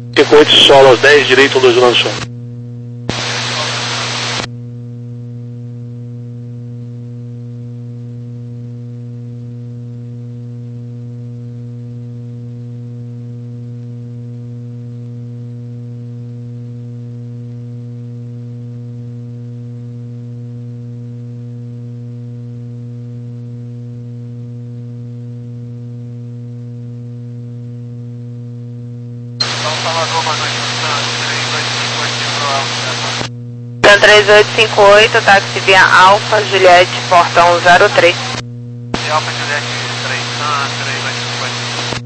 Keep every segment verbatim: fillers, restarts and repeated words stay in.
cinco oito solo aos dez, direito um dois um no som. três oito cinco oito, táxi via Alfa Juliette, porta um zero três. Alfa Juliette três, ah, três oito cinco oito.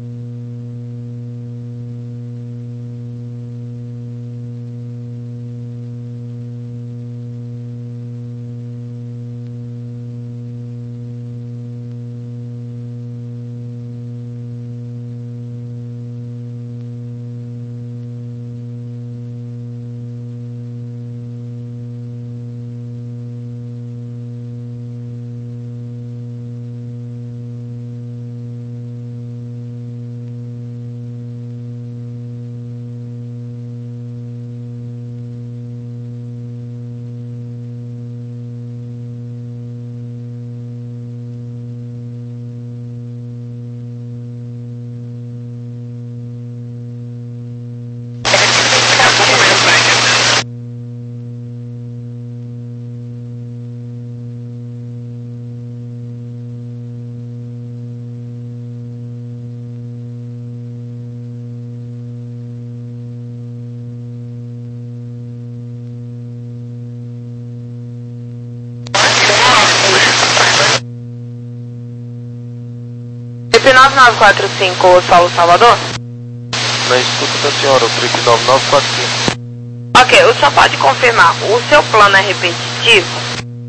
Trip nove nove quatro cinco, Solo Salvador? Na escuta da senhora, o Trip nove nove quatro cinco. Ok, o senhor pode confirmar, o seu plano é repetitivo?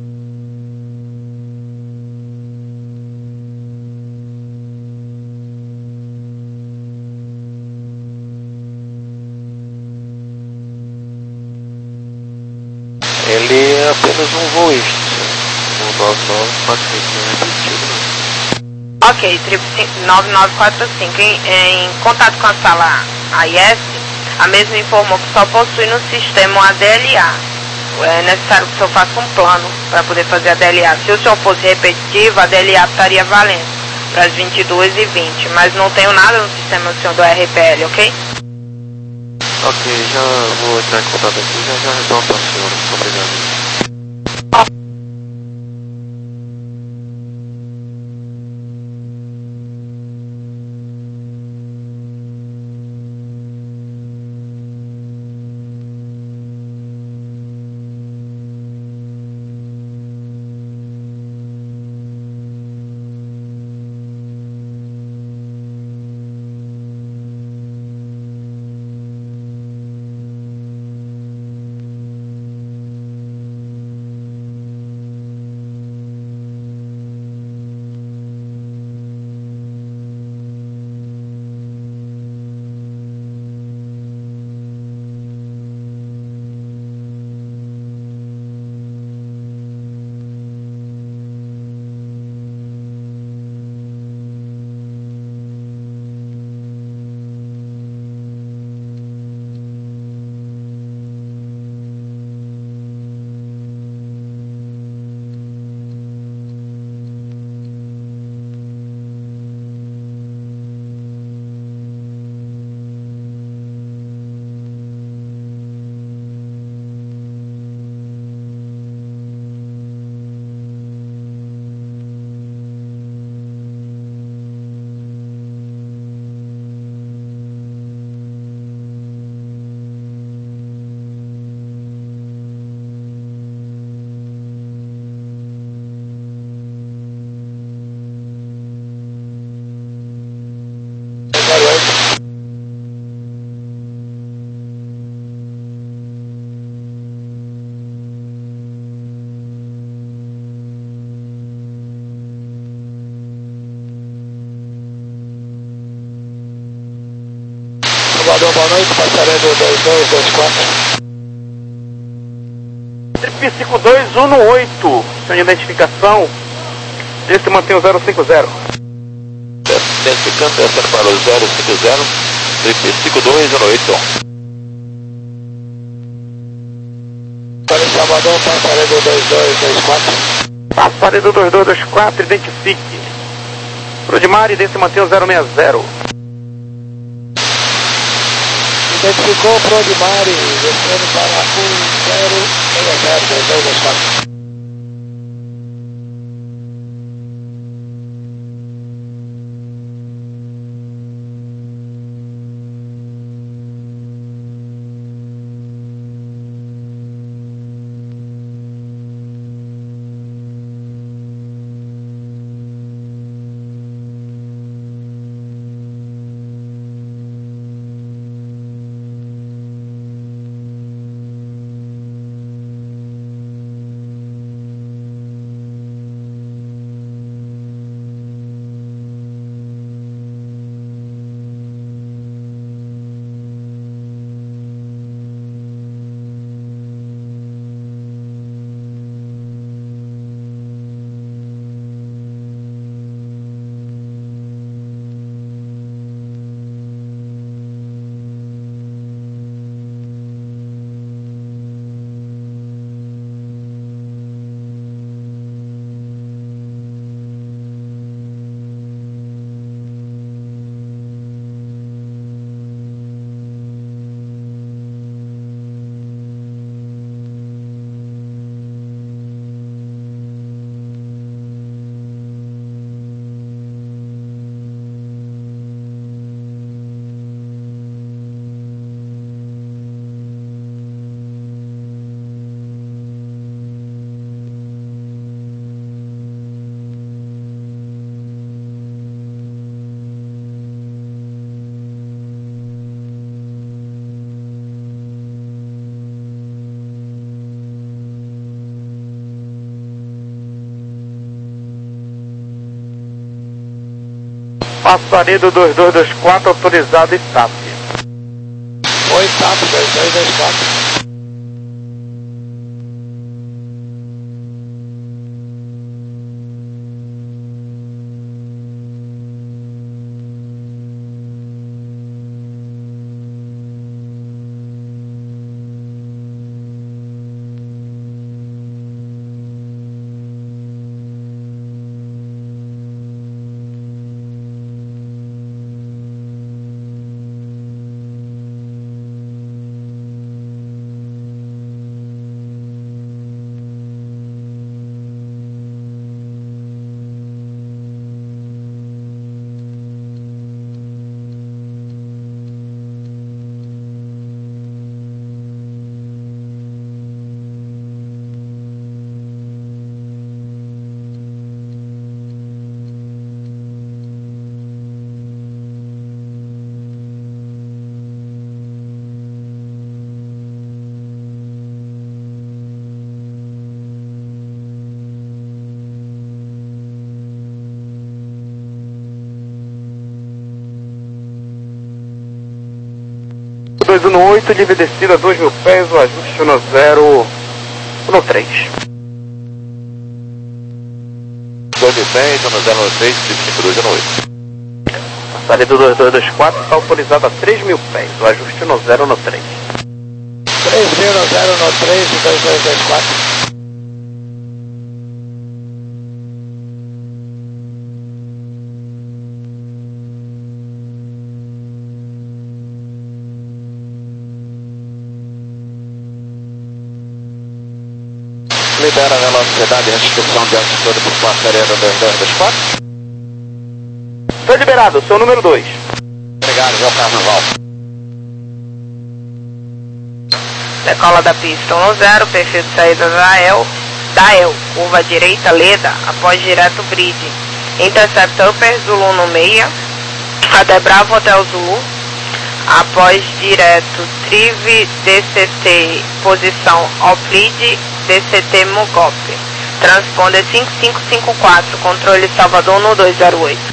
Ele é apenas um voo extra, o nove nove quatro cinco, não é repetido não. Ok, Trip nove nove quatro cinco, em, em contato com a sala A I S, a mesma informou que só possui no sistema a D L A. É necessário que o senhor faça um plano para poder fazer a D L A. Se o senhor fosse repetitivo, a D L A estaria valendo para as vinte e duas e vinte, mas não tenho nada no sistema do senhor do R P L, ok? Ok, já vou entrar em contato aqui, já já retorno para a senhora. Muito obrigado. Salvador, boa noite, passarelo dois dois dois quatro. Trip cinco dois um oito, sem identificação, esse mantém o zero cinco zero. Identificando, descendo para o zero cinco zero. Trip cinco dois zero oito. Para Salvador, passaredo dois dois dois quatro. Passaredo dois dois dois quatro, identifique. Prodimari, desse mantenha zero seis zero. Identificou Prodimari, descendo para um zero seis zero dois dois dois quatro. Passaredo dois dois dois quatro, autorizado I T A P. Oi, T A P dois dois dois quatro. dois um oito, livre descida, dois mil pés, o ajuste no zero, no três. dois mil pés, no zero no três, cinco dois um oito. Passaredo dois dois dois quatro, está autorizado a três mil pés, o ajuste no zero no três. três mil no zero no três, dois dois dois quatro. Libera a velocidade e restrição de altitude por passaredo dois dois dois quatro. Foi liberado, seu número dois. Obrigado, João Carnaval. Decola da pista um zero, perfil de saída da El, da El, curva direita, Leda, após direto Bridge. Intercepta Upper Zulu no meia, Ade Bravo Hotel Zulu, após direto Trive D C T, posição Oprid D C T Mugope. Transponder cinco cinco cinco quatro, controle Salvador no dois zero oito.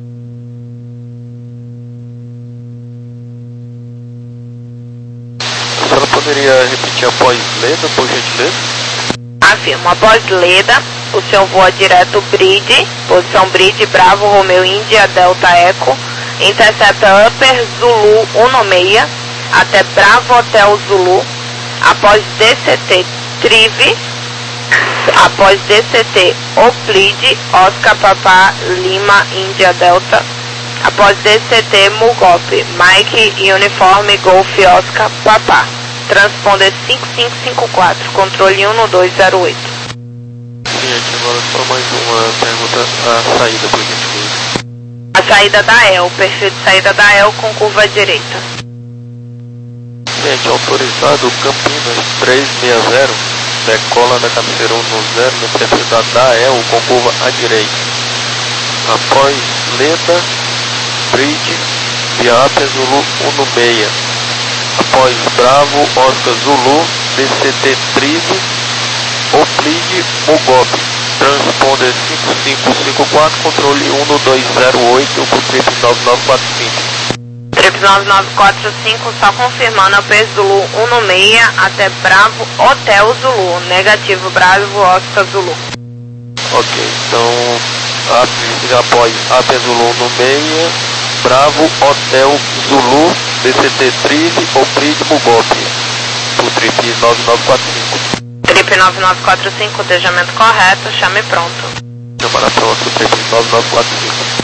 A senhora poderia repetir após Leda, por gentileza? Afirmo, após Leda, o senhor voa direto Bridge, posição Bridge, Bravo, Romeo Índia, Delta Eco, intercepta Upper Zulu um seis até Bravo Hotel Zulu, após D C T Trive, após D C T Oplide, Oscar Papá Lima Índia Delta, após D C T Mugop, Mike Uniforme Golf Oscar Papá, transponder cinco cinco cinco quatro, controle um dois zero oito. Cliente, agora só mais uma pergunta, a saída por gentileza. A saída da E L, perfil de saída da E L com curva direita. Cliente, autorizado Campinas trezentos e sessenta, decola da cabeceira um no zero no perfil da, da E L com curva à direita. Após Leda, Bridge, Viapia Zulu um seis. Após Bravo, Oscar Zulu, D C T Trive, Oplide, Mugop, transponder cinco cinco cinco quatro, controle um dois zero oito, por trip nove nove quatro cinco. Trip nove nove quatro cinco, só confirmando a P Zulu um seis até Bravo Hotel Zulu, negativo Bravo Oscar Zulu. Ok, então a, após A P Zulu um seis, Bravo Hotel Zulu, D C T Trive, Oplide, Mugop, por trip nove nove quatro cinco. Trip nove nove quatro cinco, dejamento correto, chame pronto. Chamada pronto, trip nove nove quatro cinco.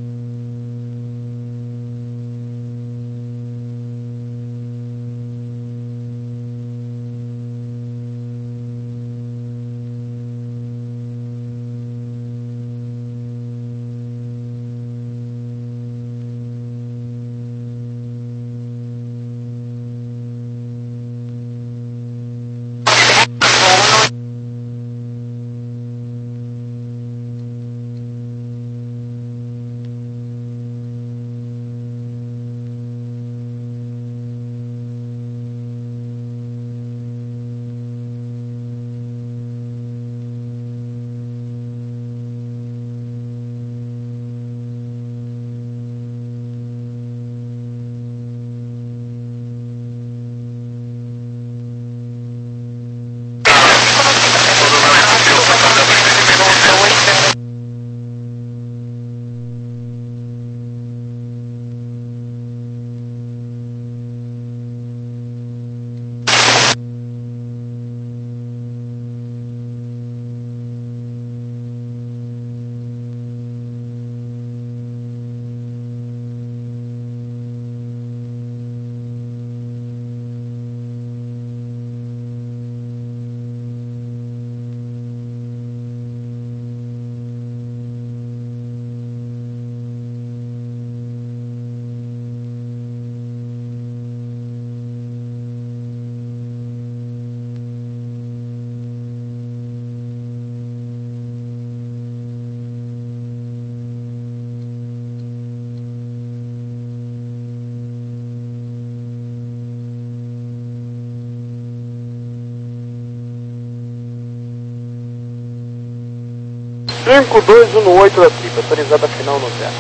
cinco dois um oito da trip, autorizada final no zero.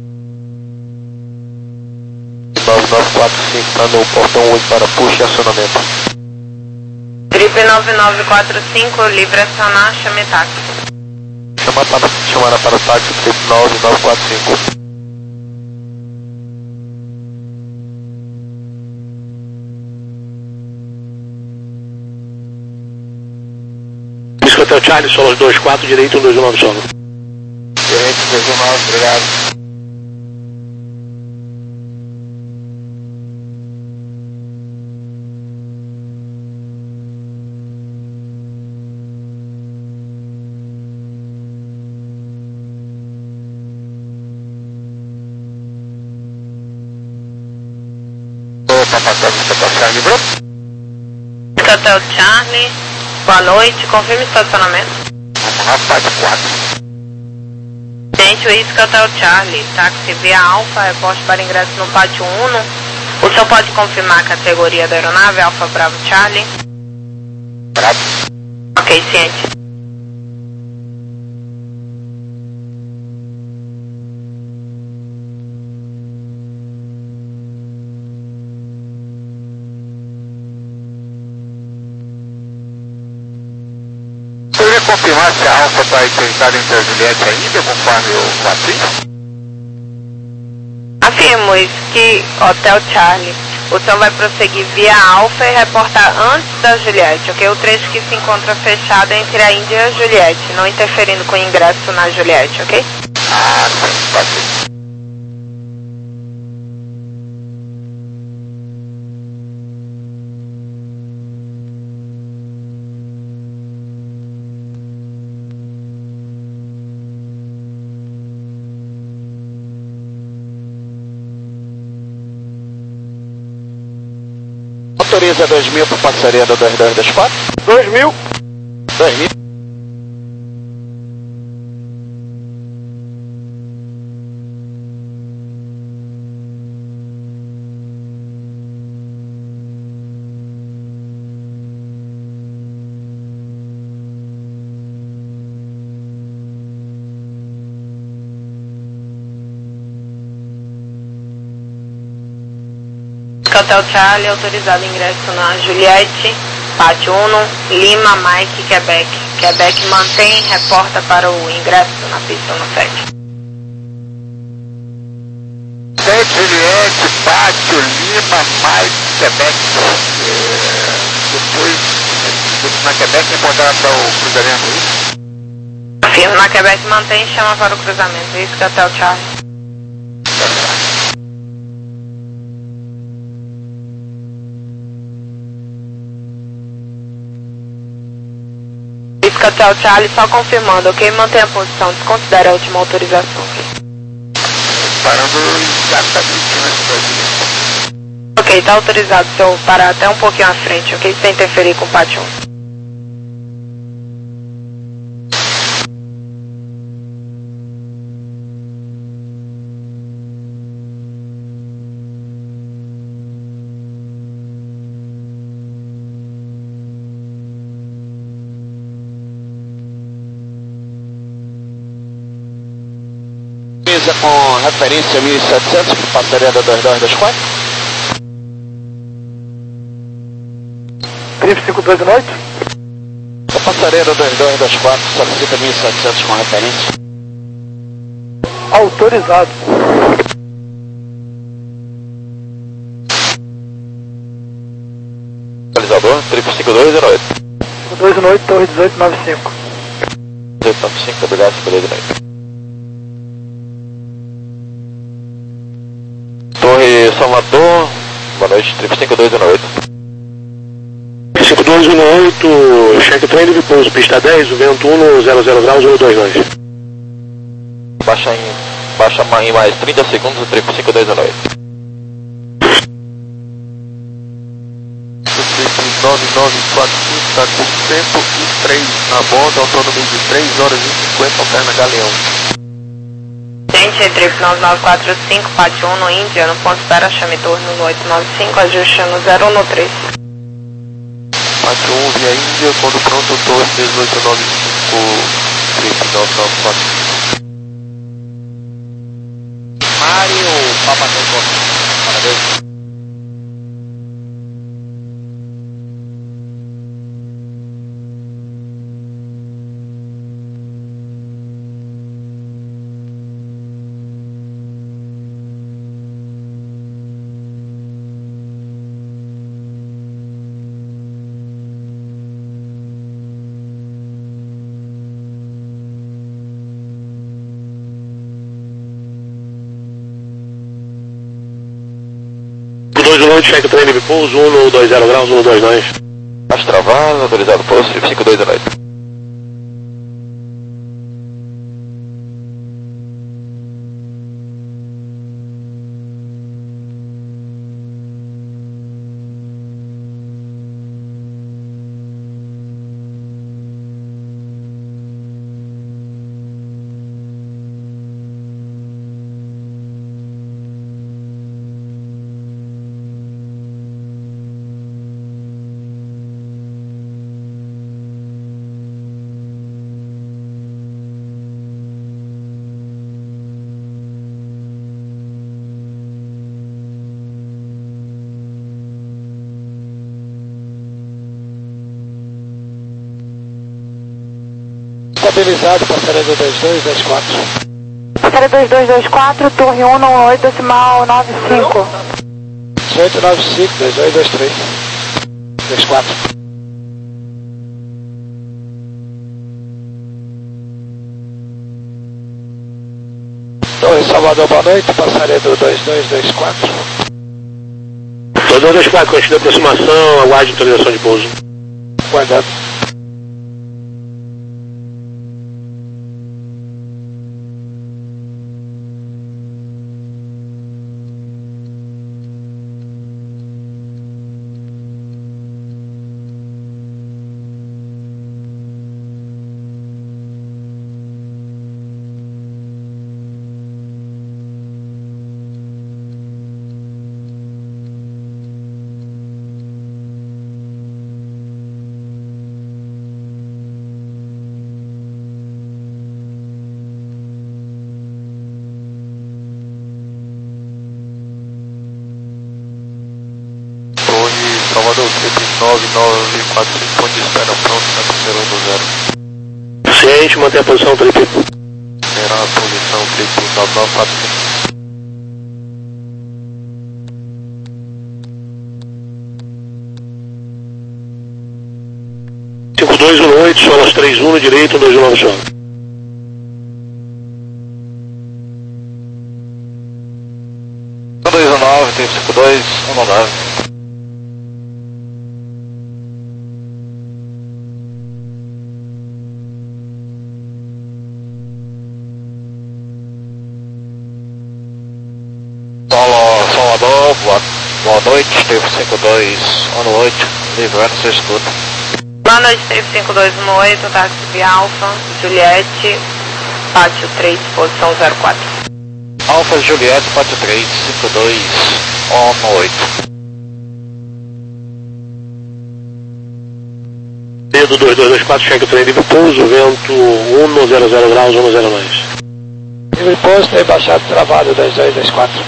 nove nove quatro cinco, está no portão oito para push e acionamento. Trip nove nove quatro cinco, livre acionar, chame táxi. Chama para, chamada para o táxi, trip nove nove quatro cinco. Hotel Charlie, Solos dois quatro, direito um dois um nove solo. Direito dois um nove, obrigado. Opa, passando o Hotel Charlie, bro? Hotel Charlie. Boa noite, confirme o estacionamento. Rapaz, quatro. Gente, o Isca Hotel Charlie, táxi via Alfa, reporte para ingresso no pátio um. O senhor pode confirmar a categoria da aeronave, Alfa Bravo Charlie? Bravo. Ok, ciente. Confirmar se a Alfa está interditada entre a Juliette ainda, conforme eu bati? A Whisky Hotel Charlie. O senhor vai prosseguir via Alfa e reportar antes da Juliette, ok? O trecho que se encontra fechado entre a Índia e a Juliette, não interferindo com o ingresso na Juliette, ok? Ah, sim, pode ser. Autoriza dois mil para passaria do dois dois dois quatro? dois mil. dois mil. Hotel Charlie, autorizado ingresso na Juliette, Pátio um, Lima, Mike, Quebec. Quebec mantém, reporta para o ingresso na pista no sete. sete, Juliette, Pátio, Lima, Mike, Quebec. É, depois, na Quebec, reportar para o cruzamento, é isso? Firme na Quebec mantém e chama para o cruzamento, isso que é Hotel Charlie. Hotel Charlie, só confirmando, ok? Mantém a posição, desconsidera a última autorização, ok? Parando exatamente na cidade. Ok, tá autorizado, senhor, parar até um pouquinho à frente, ok? Sem interferir com o pátio um. Com referência mil e setecentos para passaria da dois dois dois quatro. Trip cinco dois noite. A passaria da dois dois dois quatro solicita mil e setecentos com referência. Autorizado. Localizador, Trip cinco dois noite. cinco dois noite, torre dezoito noventa e cinco. dezoito noventa e cinco, obrigado, cinco dois noite. Torre Salvador, boa noite, Trip cinco dois noite. cinco dois um oito, check train de pouso, pista dez, o vento um, zero zero graus, um dois dois. Baixa em, baixa em mais trinta segundos, Trip cinco dois noite. O nove nove quatro cinco está com cento e três na borda, autonomia de três horas e cinquenta, alterna Galeão. Gente, Trip nove nove quatro cinco, Pátio um no Índia, no ponto espera, chame torno no oito nove cinco, ajuste no zero um no três. Pátio um via Índia, quando pronto, torre dezoito noventa e cinco, Trip nove nove quatro cinco. Mário, Papa Tango. Parabéns. dois um oito, check train de pouso, um dois zero graus, um dois dois. Baixo travado, autorizado posto, Trip cinco dois noite. Estabilizado, passaria do dois dois dois quatro. Passaré dois dois dois quatro, torre um um oito, decimal nove cinco. oito nove cinco, dois dois dois três, dois quatro. Torre Salvador, boa noite, passaré do dois dois dois quatro. dois dois dois quatro, continua a aproximação, aguarde atualização de pouso. Guardado. Salvador, trip nove nove quatro cinco, ponto de espera pronto, na terceira um zero. Ciente, mantém a posição, trip. Será a posição, trip nove nove quatro cinco. cinco dois um oito, solas três um no direito, dois um nove solo. dois um nove, trip cinco dois, um nove. Salvador, boa, boa noite, trip cinco dois um oito, livrando seja tudo. Boa noite, trip cinco dois um oito, táxi via Alfa, Juliette, pátio três, posição zero quatro. Alfa Juliette, pátio três, cinco dois um oito. Pedro dois dois dois quatro, cheque o trem livre pouso, vento um zero zero graus, um zero dois. Livre pouso, tem baixado trabalho, dois dois dois quatro.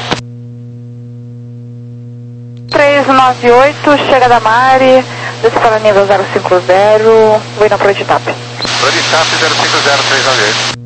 três nove oito, chega da Mari, desce para nível zero cinco zero, vou na Proetitap. Proetitap zero cinco zero três nove oito.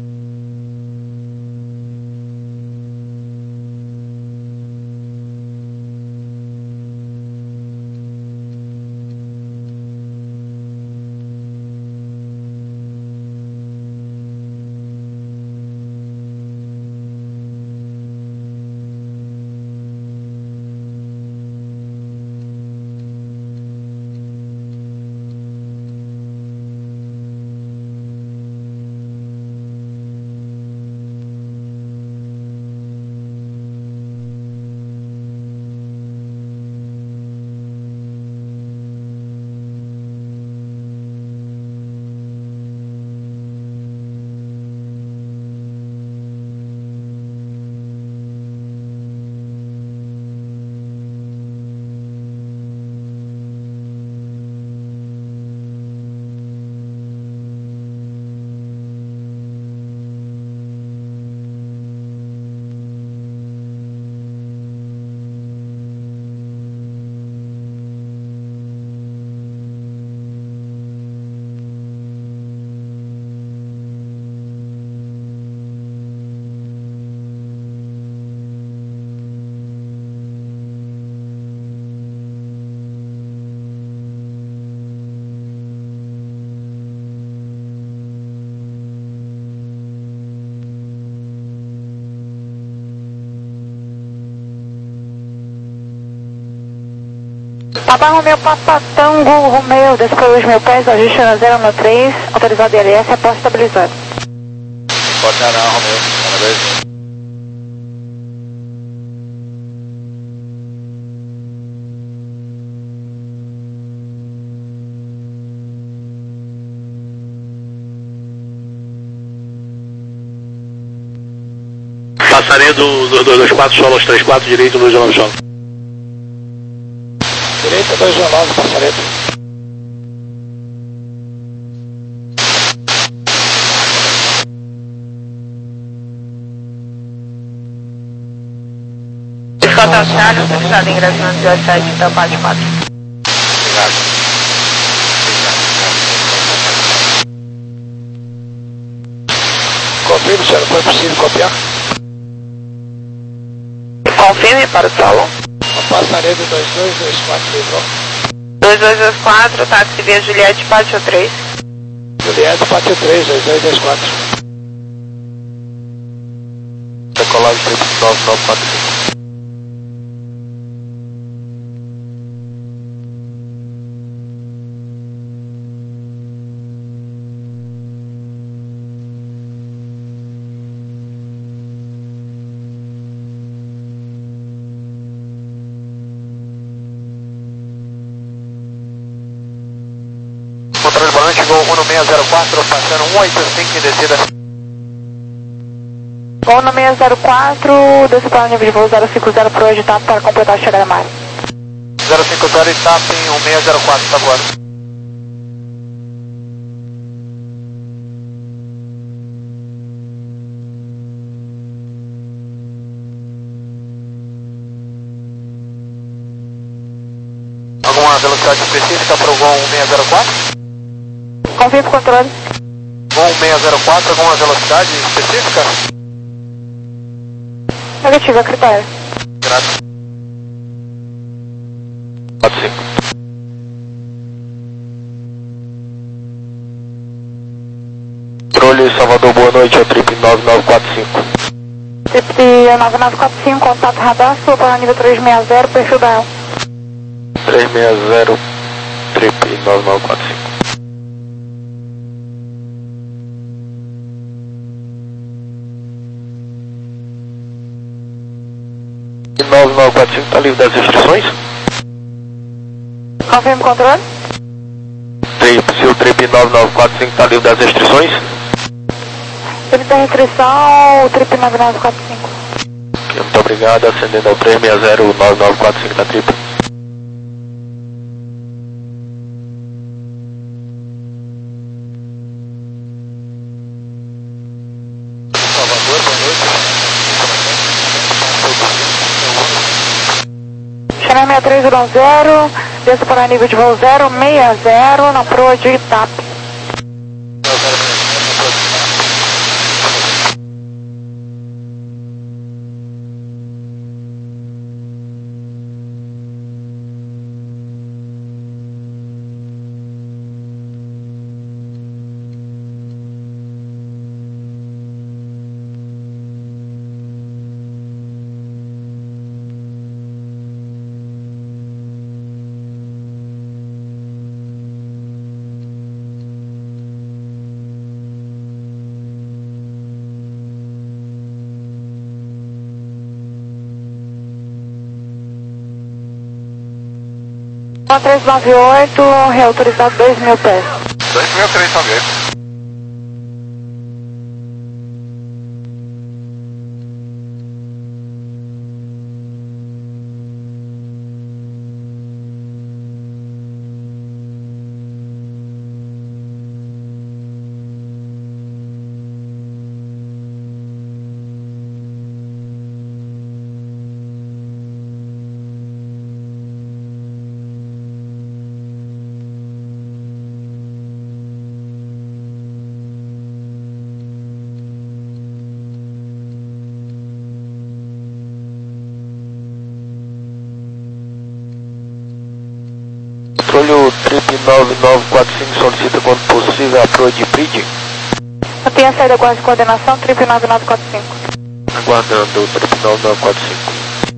Papa Romeu, Papa Tango Romeu, desce pelos mil pés, ajuste na zero no três, autorizado I L S, após estabilizado. Pode dar não, Romeu, parabéns. Passaré do dois dois quatro, solas três quatro, direito, dois um nove solo. Direita dois um nove, passareta. Escolta Austrália, autorizado ingresso no dezessete, da parte quatro. Obrigado. Conta confirme se não foi possível copiar. Confirme para o solo. A Passaredo dois dois dois quatro livrou. dois dois dois quatro, táxi via Juliette, pátio três. Juliette, pátio três, dois dois dois quatro. Decolagem trip nove nove quatro cinco. Controle volante, Gol um seis zero quatro, passando um oito cinco em descida. Gol no seis zero quatro, desce para o nível de voo zero cinco zero para o editado para completar a chegada na área. zero cinco zero, está em um seis zero quatro, tá voando. Alguma velocidade específica para o Gol um seis zero quatro? Confirme o controle. Gol um seis zero quatro, alguma velocidade específica? Negativo, a critério. Graças. quatro cinco. Controle Salvador, boa noite, é o trip nove nove quatro cinco. Trip nove nove quatro cinco, contato radar, sua para nível trezentos e sessenta, perfil da E L. trezentos e sessenta, trip nove nove quatro cinco. nove nove quatro cinco está livre das restrições? Confirme o controle. Trip, se o trip nove nove quatro cinco está livre das restrições? Trip da restrição, o trip nove nove quatro cinco. Ok, muito obrigado, acendendo ao trezentos e sessenta, nove nove quatro cinco da trip. Salvador, boa noite. Channel seis três zero zero, desce para nível de voo zero seis zero, na proa de Itap. três nove oito, reautorizado dois mil pés. dois mil trezentos e noventa e oito. Controle o trip nove nove quatro cinco solicita quando possível a proa de bridge. Eu tenho a saída com de coordenação, trip nove nove quatro cinco. Aguardando o trip nove nove quatro cinco.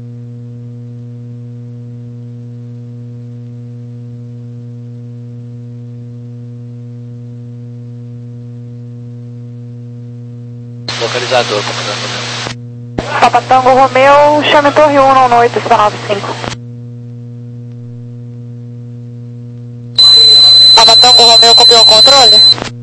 Localizador, comandante. Papa Tango Romeu, chame Torre um no oito nove cinco. Papa Tango Romeu, copiou o controle?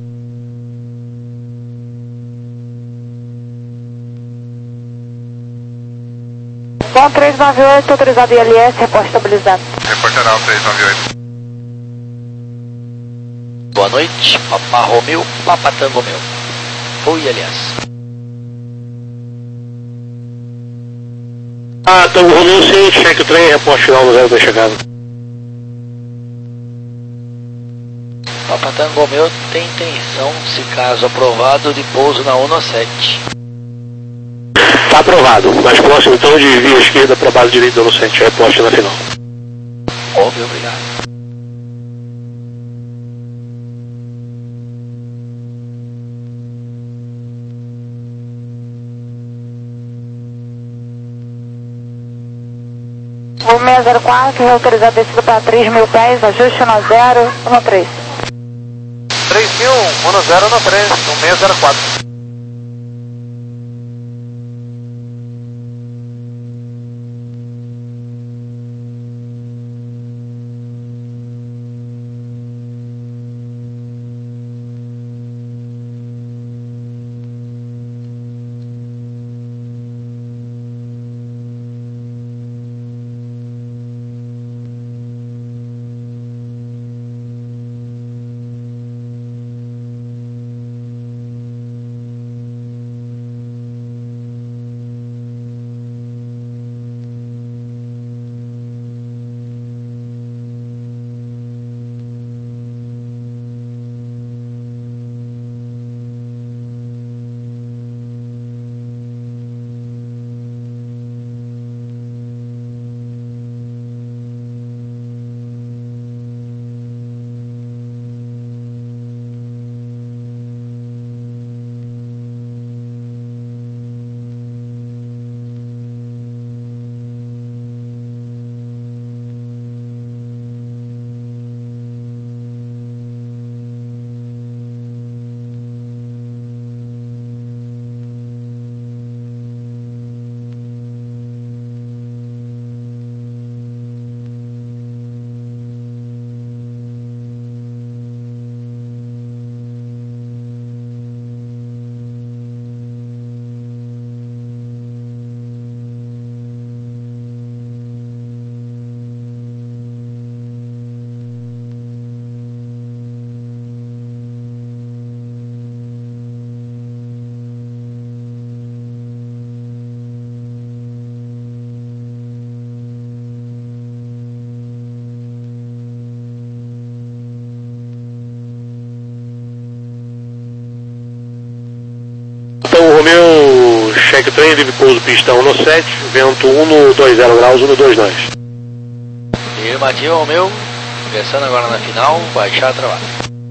Bom, três nove oito, autorizado I L S, reporte estabilizado. Reportará três nove oito. Boa noite, Papa Romeu, Papa Tango Romeu. Fui, aliás. Ah, Tango Romeu sim, cheque o trem, reporte final no zero da chegada. Papa Papa Tango Meu tem intenção, se caso aprovado, de pouso na Uno sete. Tá aprovado. Mais próximo então de via esquerda para base direita do Uno sete. É poste na final. Óbvio, obrigado. O seis zero quatro, autorizado descida para três mil pés, ajuste no zero, um três. três mil, um zero no três, um seis zero quatro. Então, Romeu, check trem, livre pouso pista Uno sete, vento um dois zero graus, um dois dois. Afirmativo, Romeu, ingressando agora na final, baixar a travada.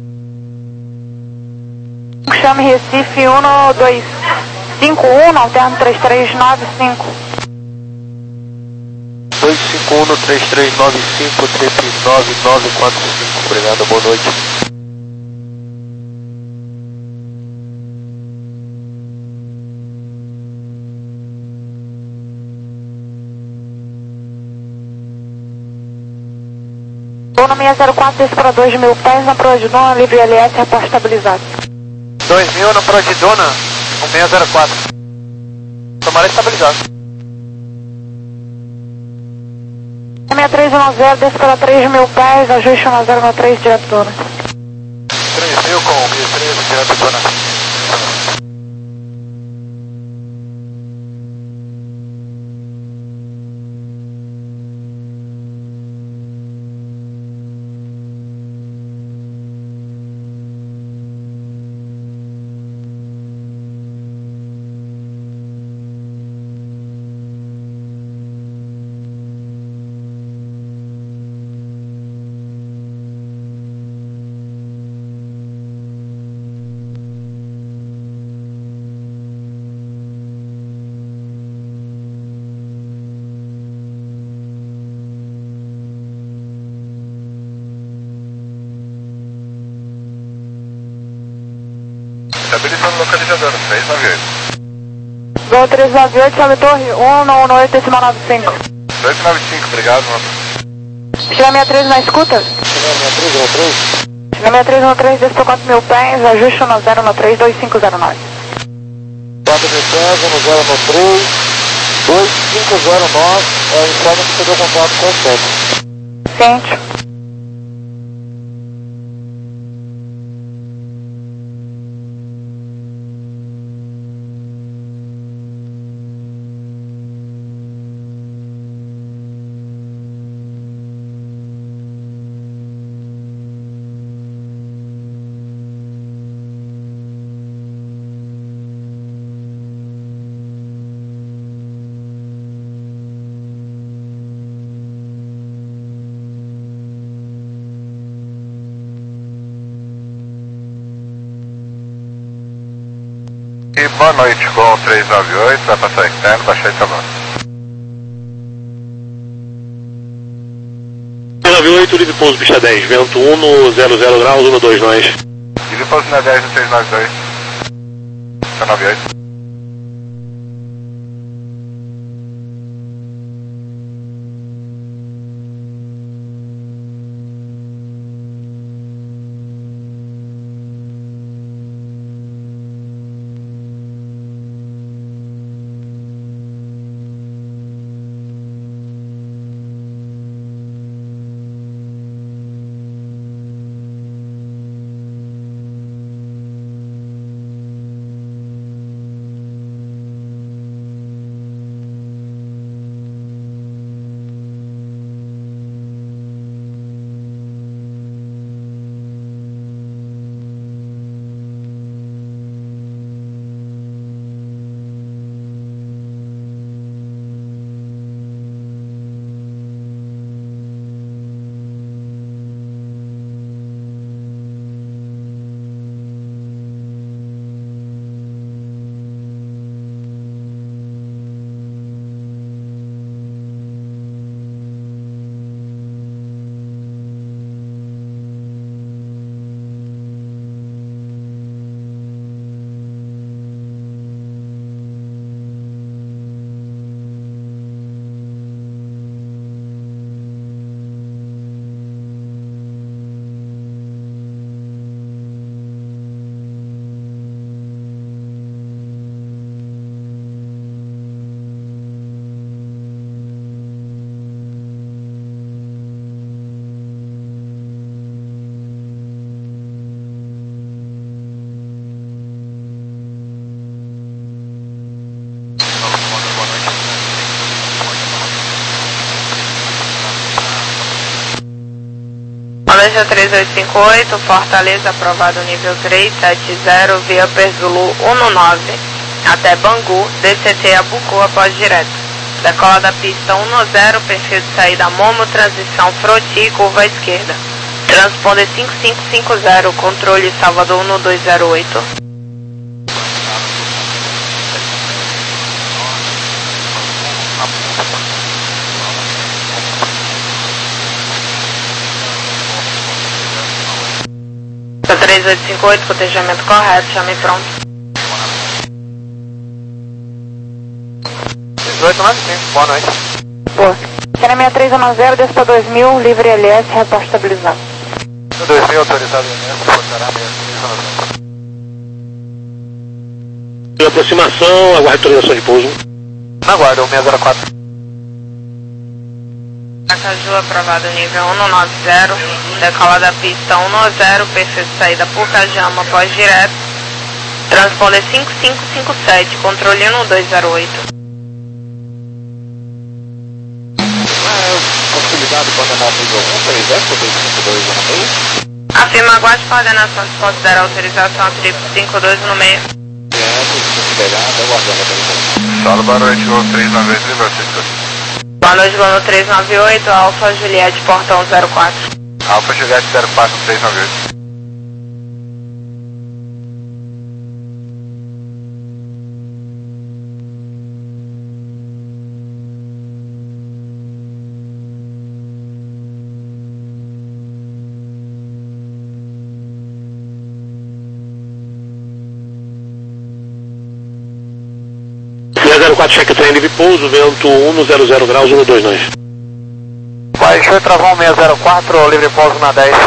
Chame Recife um dois cinco um, alterno três três nove cinco. dois cinco um, três três nove cinco, trip nove nove quatro cinco, obrigado, boa noite. Uno seis zero quatro, desce para dois mil pés, na proa de Dona, livre L S, reposto estabilizado. dois mil na Pro de Dona, um seis zero quatro. Tomara estabilizado. seis três um zero, desce para três mil pés, ajuste no zero no três, direto Dona. três mil com mil e treze, direto Dona. Estabilizando localizador, três nove oito. Gol três nove oito, sobe torre, um um oito, decimal nove cinco. dois nove cinco, obrigado, mano. Chega sessenta e três na escuta? Chega sessenta e três no três, desce para quatro mil pés, ajuste no zero no três, dois cinco zero nove. quatro mil pés, no zero no três, dois cinco zero nove, é o informe que você deu contato com o centro. Ciente. Boa noite, Gol três nove oito, vai passar externo, baixar esse avanço. três nove oito, livre pouso, pista dez, vento um no zero zero graus, um dois nós. Livre pouso na dez no três nove dois. três nove oito. Colégio três oito cinco oito, Fortaleza, aprovado nível três sete zero, via Perzulu um nove, até Bangu, D C T Abucu após direto. Decola da pista um zero, perfil de saída Momo, transição Froti, curva à esquerda. Transponder cinco cinco cinco zero, controle Salvador um dois zero oito. três oito cinco oito, cotejamento correto, chame pronto. dezoito nove cinco, boa noite. Boa. Cena seis três um zero, desce para dois mil, livre L S, reporte estabilizado. dois mil autorizado L S, reportará Em aproximação, aguarde autorização de pouso. Aguarda, um seis zero quatro. Acaju, aprovado nível um nove zero, decola da pista um zero, perfil de saída por Cajama, após direto. Transponder cinco cinco cinco sete, controle um dois zero oito. Possibilidade de coordenar nível um três zero, três cinco dois no meio. Afirma, aguarde coordenação, desconsidera a autorização a triplo cinco dois no meio. Solo, boa noite, Gol três nove oito, livre Francisco. Boa noite, Gol três nove oito, Alfa Juliette, portão zero quatro. Alfa Juliette zero quatro, três nove oito. zero quatro, check trem, livre pouso, vento um zero zero graus, um dois nós. Baixou travão seis zero quatro, livre pouso na dez.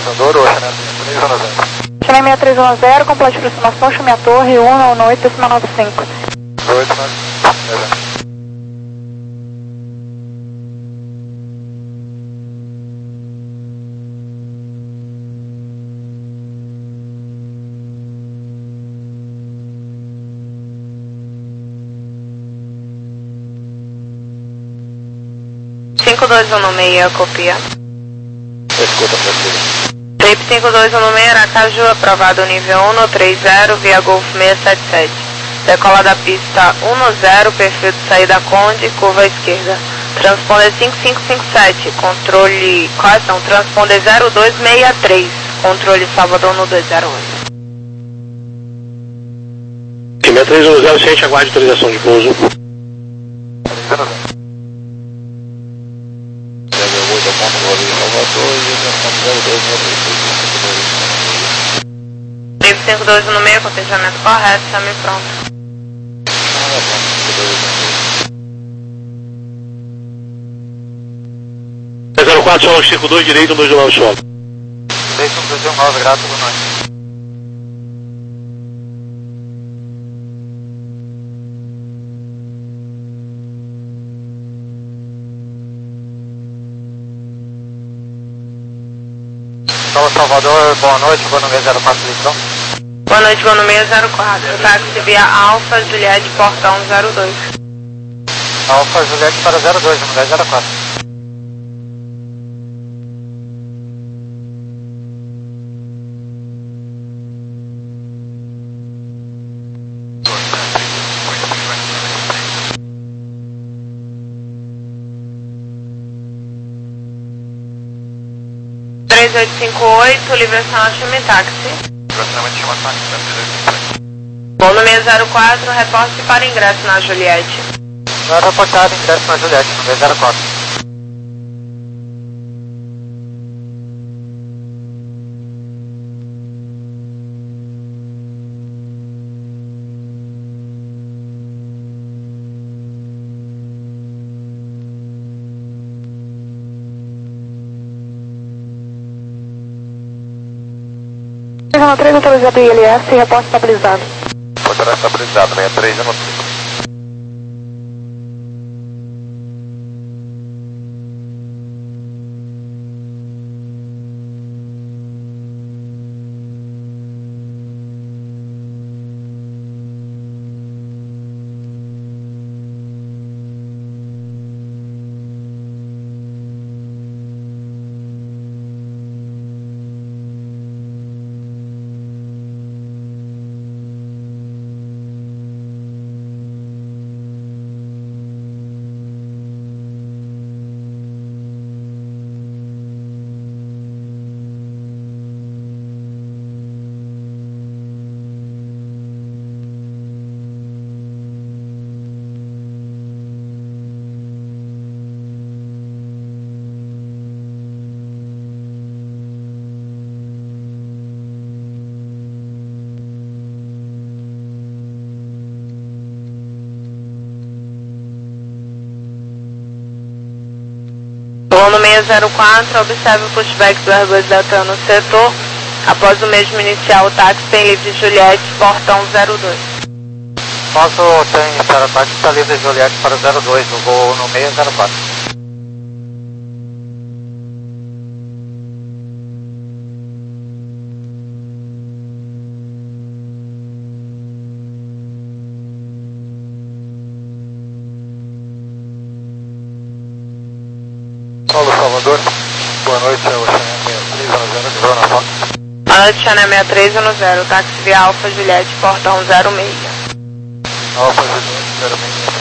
Sandoro, Channel três um zero. Channel três um zero, complete de aproximação, chame a torre, um nove oito, décima nove cinco. oito nove cinco. cinco dois um seis, copia. Escuta, prefeito. Trip cinco dois um seis, Aracaju, aprovado nível um no três zero, via Golf seiscentos e setenta e sete. Decola da pista um zero, perfil de saída Conde, curva à esquerda. Transponder cinco cinco cinco sete, controle, correção, transponder zero dois seis três, controle Salvador no dois zero oito. Time três um zero, ciente, aguarde autorização de pouso. Trip cinco dois um seis, cotejamento correto, chame pronto. zero quatro, solo cinco dois, direito, dois nove solo. três um dois nove, grato, boa noite. Solo Salvador, boa noite, vou no seis zero quatro, lição. Boa noite, vou no seis zero quatro, táxi via Alfa Juliette, portão zero dois. Alfa Juliette para zero dois, no seis zero quatro. três oito cinco oito, liberação chame táxi. Próximamente chama táxi, Bom no seis zero quatro, reporte para ingresso na Juliette. não é reportado ingresso na Juliette, no seis zero quatro. Channel três, autorizado I L S, reporte estabilizado. Portará estabilizado, seis três um cinco. Voo no seis zero quatro, observe o pushback do Airbus Delta no setor. Após o mesmo inicial, o táxi tem livre Juliette, portão zero dois. Nosso tem para táxi está livre Juliette para zero dois, no voo no seis zero quatro. Paulo Salvador, boa noite, é o Channel três um zero, Zona Fox. Boa noite, Channel três um zero, táxi via Alfa Juliette, portão zero seis. Alfa Juliette zero seis.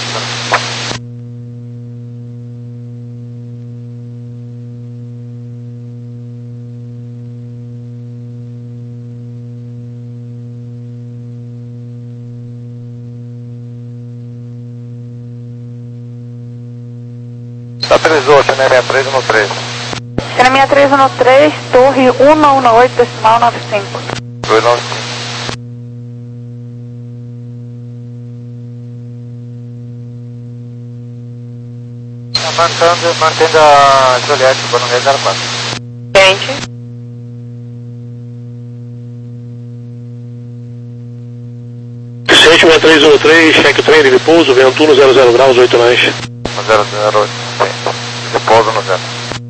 Estabilizou, Channel sessenta e três um três. Channel três um três, torre um nove oito, decimal nove cinco. dois nove cinco. Mantendo, mantendo a Juliette, no seis zero quatro. Gente. Última três um três, check trem de pouso, vento um zero zero graus, oito nós. zero zero oito, repouso no zero.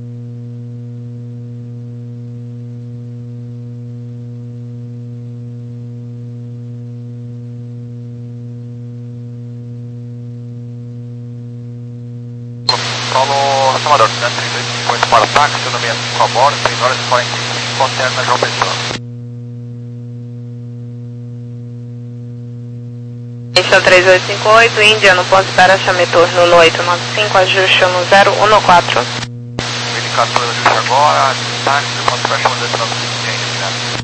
Solo Amador, trinta e dois cinquenta para táxi, estacionamento com a bordo, três horas e quarenta e cinco, alterna João Pessoa. Pista três oito cinco oito, Índia, no ponto de espera, chame torno no oito nove cinco, ajuste no zero um quatro. Indicador ajuste agora, táxi, no ponto de espera, chama oito nove cinco, né?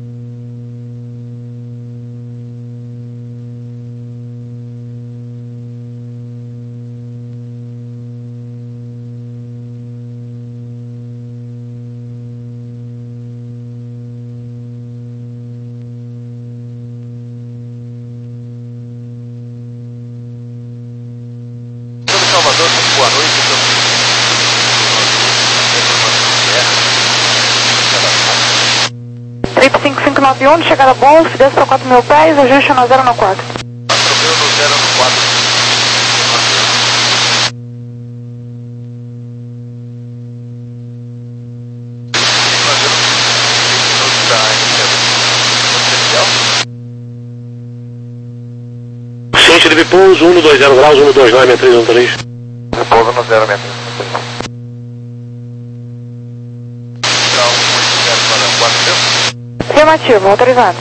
Salvador, boa noite, Trip cinco cinco nove um, chegada bom, desce para quatro mil pés, ajuste no zero quatro. Atropelo no zero quatro. Ciência de repouso, um dois zero graus, um dois nove, seis três um três. Repouso no zero, seis três um três. Afirmativo, autorizado.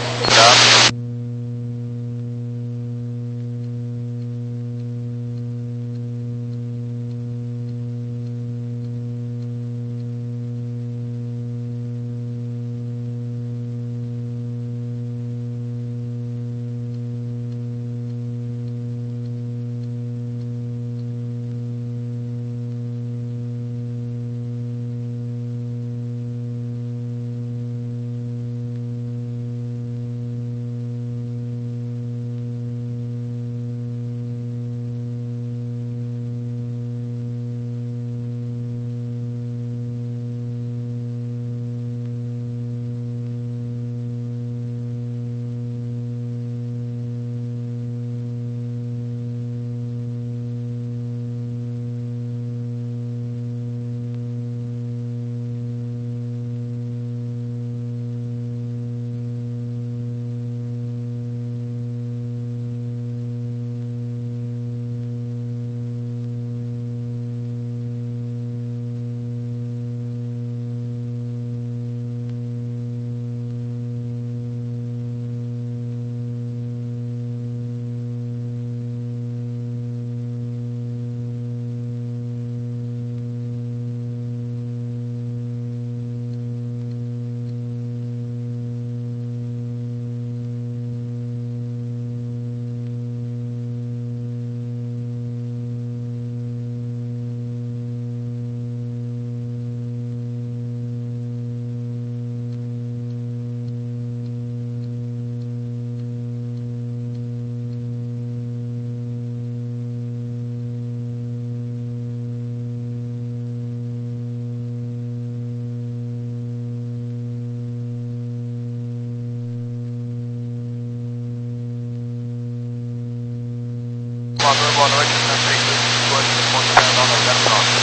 Salvador, boa noite, três dois cinco oito, ponto zero nove zero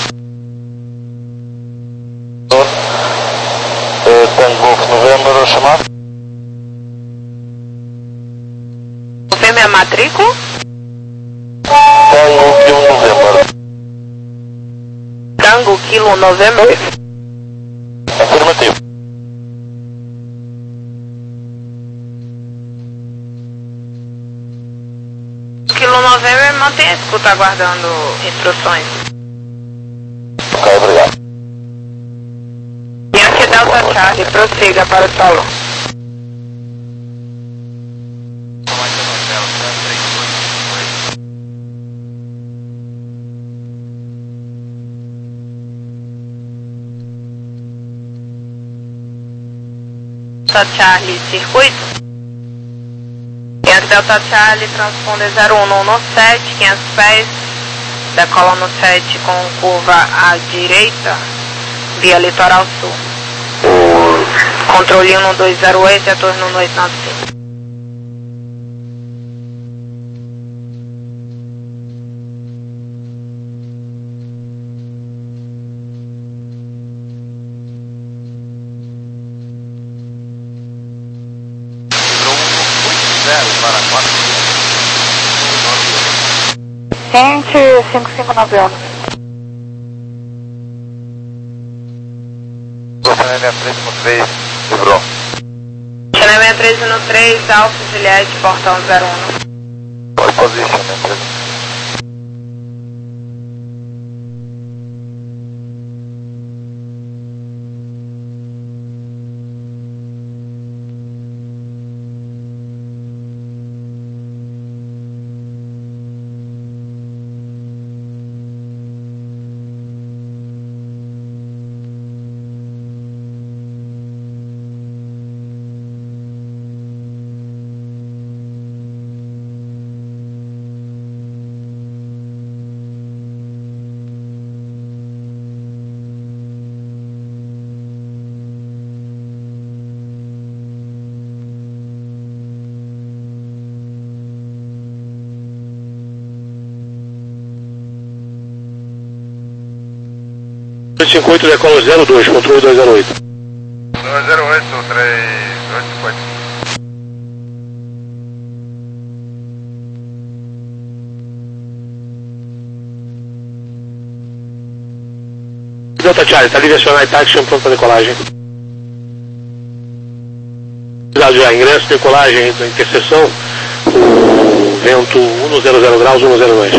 nove. Tango Golf November, a chamar? Confirme a matrícula? Tango Kilo November. Tango Kilo November? Afirmativo. Kilo November, mantenha a escuta aguardando instruções. Ok, obrigado. Yankee Delta Charlie, prossiga para o solo. Delta Charlie, circuito. Yankee Delta Charlie, transponder zero um no sete, quinhentos pés, decola no sete com curva à direita, via litoral sul. Controle um dois zero oito, retorno no oito nove cinco. Quente, cinco cinco nove um. Channel sessenta e três no três, livrou. Channel sessenta e três no três, Alfa Juliette, portão zero um. Pode position, né? dois cinco oito, decola zero dois, controle dois zero oito. dois zero oito, três oito cinco oito. Delta Charlie, está livre acionar Itachi, pronto para decolagem. Cuidado já, ingresso, decolagem da interseção, o vento cento graus, cento e dois.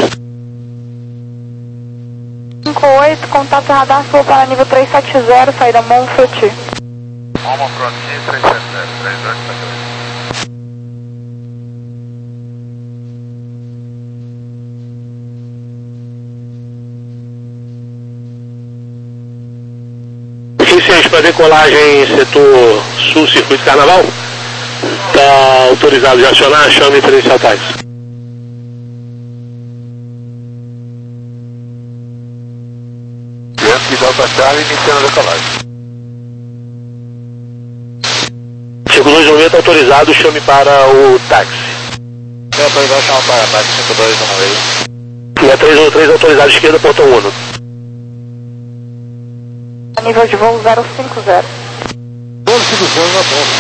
cinco oito, contato radar sul para nível trezentos e setenta, saída Monfroti. Alma Frontier trezentos e setenta, três dois sete oito. Suficiente para decolagem setor sul, circuito carnaval. Está autorizado de acionar, chame diferencial táxi. Yankee Delta Charlie iniciando a decolagem. cinco dois noventa autorizado, chame para o táxi. Autorização para táxi cinco dois uma vez. E a três um três autorizado esquerda, portão um. Nível de voo zero cinco zero. doze do voo na bomba.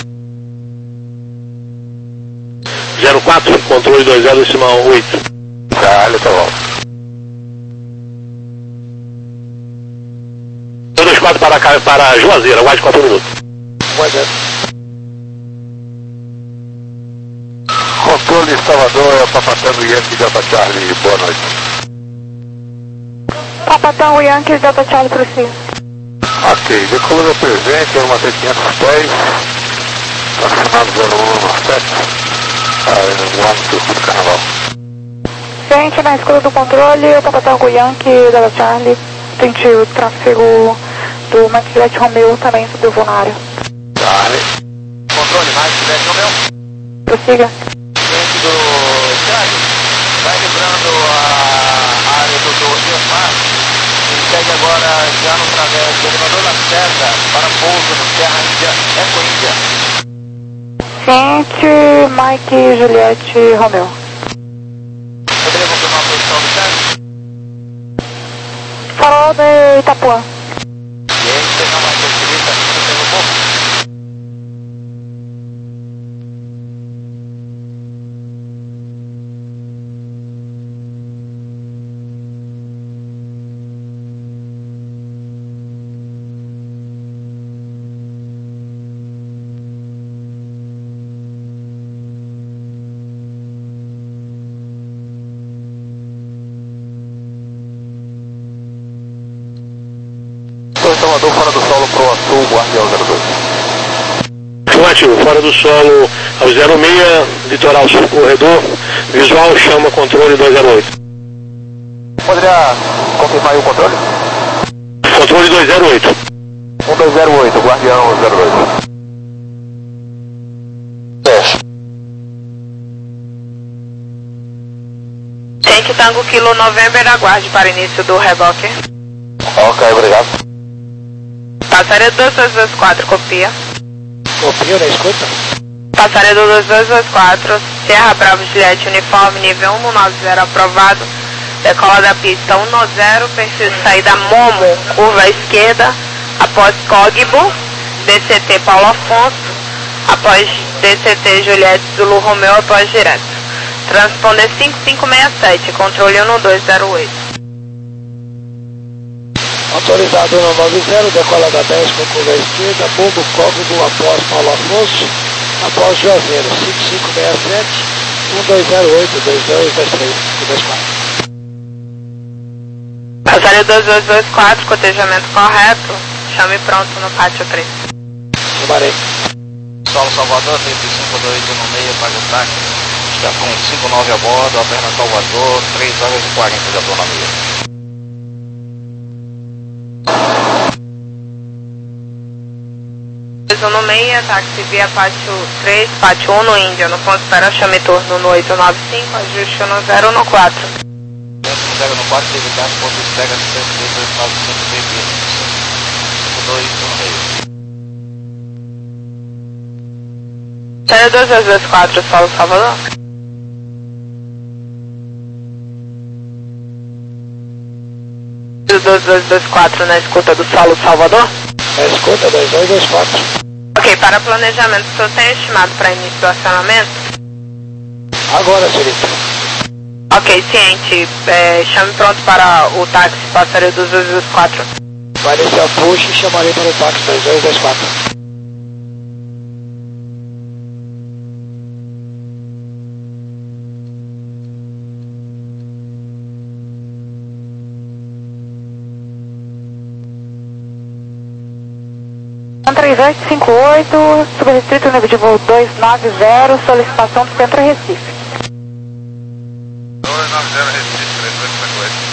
zero quatro, controle dois zero decimal oito. Caralho, tá bom. dois dois quatro para, cá, para Juazeira, aguarde quatro minutos. Aguardando. Controle Salvador, é o Papatão Yankee Delta Charlie, boa noite. Papatão Yankee Delta Charlie para si. Ok, decolando presente, é uma T quinhentos pés, acionado zero um sete, ah, no circuito carnaval. Gente, na escuta do controle, o Papatão Yankee Delta Charlie, tente o tráfego do Mike Juliette Romeo também sobre o voo na área. Charlie. Controle, mais Juliette Romeo. Prossiga. Gente do Charlie, vai livrando a área do do Mar. E segue agora já no través do elevador Lacerda para pouso no Terra Índia, Eco Índia. Gente, Mike Juliette Romeo. Poderia confirmar a posição do Charlie? Farol de Itapuã. Gente, tem uma facilita, tem um pouco. Salvador fora do solo pro Sul, Guardião zero dois. Afirmativo, fora do solo ao zero seis, litoral sul corredor, visual chama controle dois zero oito. Poderia confirmar aí o controle? Controle dois zero oito. um dois zero oito, Guardião zero dois. Teste. Tank Tango Kilo November, aguarde para início do reboque. Ok, obrigado. Passaredo dois dois dois quatro, copia. Copia na escuta? Passaredo dois dois dois quatro, Serra Bravo Juliette Uniforme, nível cento e noventa, aprovado. Decola da pista cento, perfil de saída Momo, curva à esquerda, após Cogbo, D C T Paulo Afonso, após D C T Juliette Zulu Romeo, após direto. Transponder cinco cinco seis sete, controle um dois zero oito. Autorizado um nove zero, decola da dez com curva à esquerda, bombo código após Paulo Afonso, após Juazeiro, cinco cinco seis sete, um dois zero oito, dois dois dois três, dois quatro. Rosário dois dois dois quatro, cotejamento correto, chame pronto no pátio três. Chamarei. Solo Salvador, trinta e cinco dois um seis, paga o táxi. Está com cinco nove a bordo, Alberna Salvador, três horas e quarenta de autonomia. um seis, táxi via pátio três, pátio um no Índia, no ponto espera, chame turno no oito nove cinco, ajuste no zero no quatro. zero no quatro, evitar ponto espera sete dois nove cinco, cinco dois um seis. Série dois dois dois quatro, Solo Salvador. dois dois dois quatro na escuta do Solo Salvador. Na escuta, dois dois dois quatro. Ok, para planejamento, o senhor tem estimado para início do acionamento? Agora, senhorita. Ok, ciente. É, chame pronto para o táxi passageiro dois dois dois quatro. Vai descer a push e chamarei para o táxi dois dois dois quatro. um três oito cinco oito, subdistrito nível de voo dois nove zero, solicitação do Centro Recife. dois nove zero Recife, três oito cinco oito.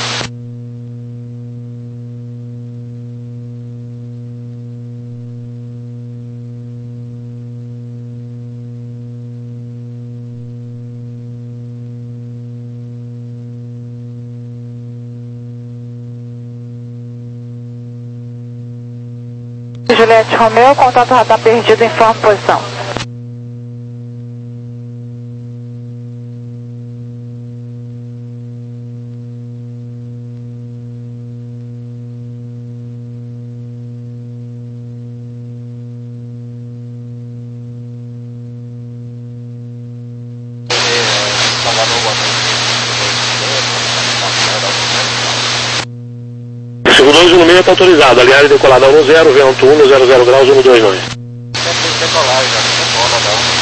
Juliette Romeu, contato radar perdido, informa posição. Segundo dois um seis está autorizado, aliás decolada um zero, vento um, zero zero graus, um dois nove. Sempre decolar, já decola, dá um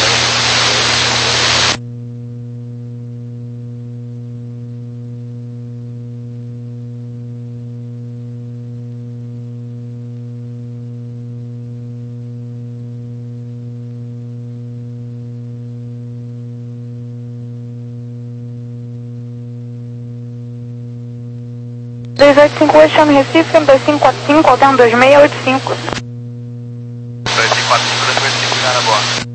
dois oito cinco oito, chame Recife, um dois cinco quatro cinco, alterno dois seis oito cinco. dois cinco quatro cinco, dois oito cinco, ligado a bordo.